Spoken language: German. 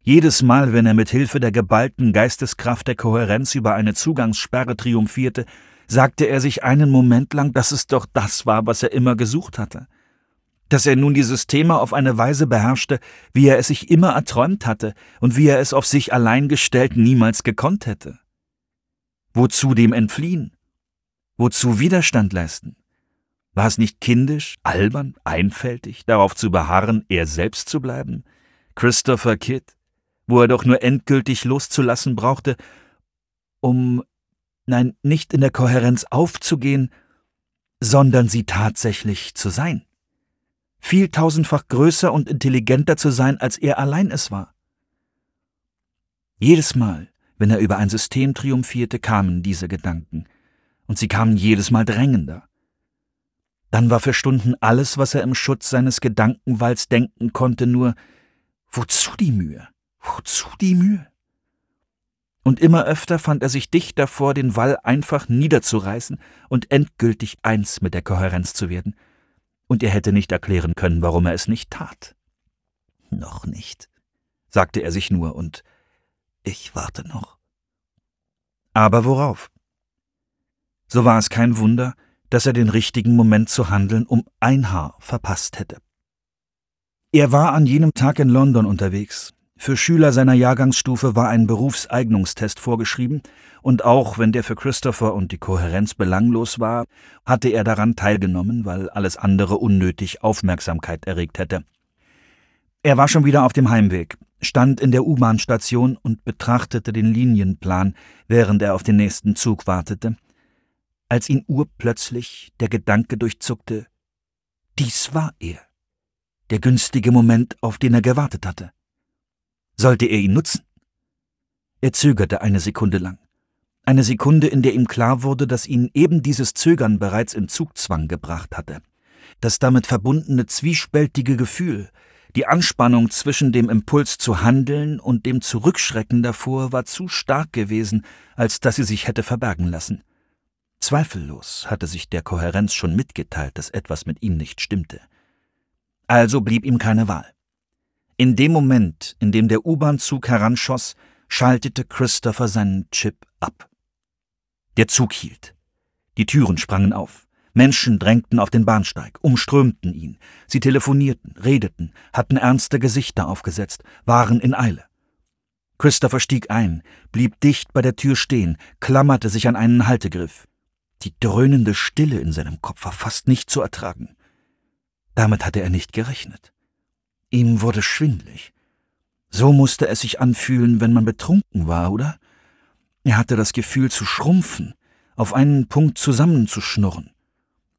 Jedes Mal, wenn er mit Hilfe der geballten Geisteskraft der Kohärenz über eine Zugangssperre triumphierte, sagte er sich einen Moment lang, dass es doch das war, was er immer gesucht hatte. Dass er nun die Systeme auf eine Weise beherrschte, wie er es sich immer erträumt hatte und wie er es auf sich allein gestellt niemals gekonnt hätte. Wozu dem entfliehen? Wozu Widerstand leisten? War es nicht kindisch, albern, einfältig, darauf zu beharren, er selbst zu bleiben? Christopher Kidd, wo er doch nur endgültig loszulassen brauchte, nicht in der Kohärenz aufzugehen, sondern sie tatsächlich zu sein. Viel tausendfach größer und intelligenter zu sein, als er allein es war. Jedes Mal, wenn er über ein System triumphierte, kamen diese Gedanken, und sie kamen jedes Mal drängender. Dann war für Stunden alles, was er im Schutz seines Gedankenwalls denken konnte, nur: Wozu die Mühe? Wozu die Mühe? Und immer öfter fand er sich dicht davor, den Wall einfach niederzureißen und endgültig eins mit der Kohärenz zu werden. Und er hätte nicht erklären können, warum er es nicht tat. »Noch nicht«, sagte er sich nur, und »ich warte noch.« Aber worauf? So war es kein Wunder, dass er den richtigen Moment zu handeln um ein Haar verpasst hätte. Er war an jenem Tag in London unterwegs. Für Schüler seiner Jahrgangsstufe war ein Berufseignungstest vorgeschrieben, und auch wenn der für Christopher und die Kohärenz belanglos war, hatte er daran teilgenommen, weil alles andere unnötig Aufmerksamkeit erregt hätte. Er war schon wieder auf dem Heimweg, stand in der U-Bahn-Station und betrachtete den Linienplan, während er auf den nächsten Zug wartete, als ihn urplötzlich der Gedanke durchzuckte: Dies war er, der günstige Moment, auf den er gewartet hatte. Sollte er ihn nutzen? Er zögerte eine Sekunde lang. Eine Sekunde, in der ihm klar wurde, dass ihn eben dieses Zögern bereits in Zugzwang gebracht hatte. Das damit verbundene zwiespältige Gefühl, die Anspannung zwischen dem Impuls zu handeln und dem Zurückschrecken davor, war zu stark gewesen, als dass sie sich hätte verbergen lassen. Zweifellos hatte sich der Kohärenz schon mitgeteilt, dass etwas mit ihm nicht stimmte. Also blieb ihm keine Wahl. In dem Moment, in dem der U-Bahn-Zug heranschoss, schaltete Christopher seinen Chip ab. Der Zug hielt. Die Türen sprangen auf. Menschen drängten auf den Bahnsteig, umströmten ihn. Sie telefonierten, redeten, hatten ernste Gesichter aufgesetzt, waren in Eile. Christopher stieg ein, blieb dicht bei der Tür stehen, klammerte sich an einen Haltegriff. Die dröhnende Stille in seinem Kopf war fast nicht zu ertragen. Damit hatte er nicht gerechnet. Ihm wurde schwindlig. So musste es sich anfühlen, wenn man betrunken war, oder? Er hatte das Gefühl zu schrumpfen, auf einen Punkt zusammenzuschnurren.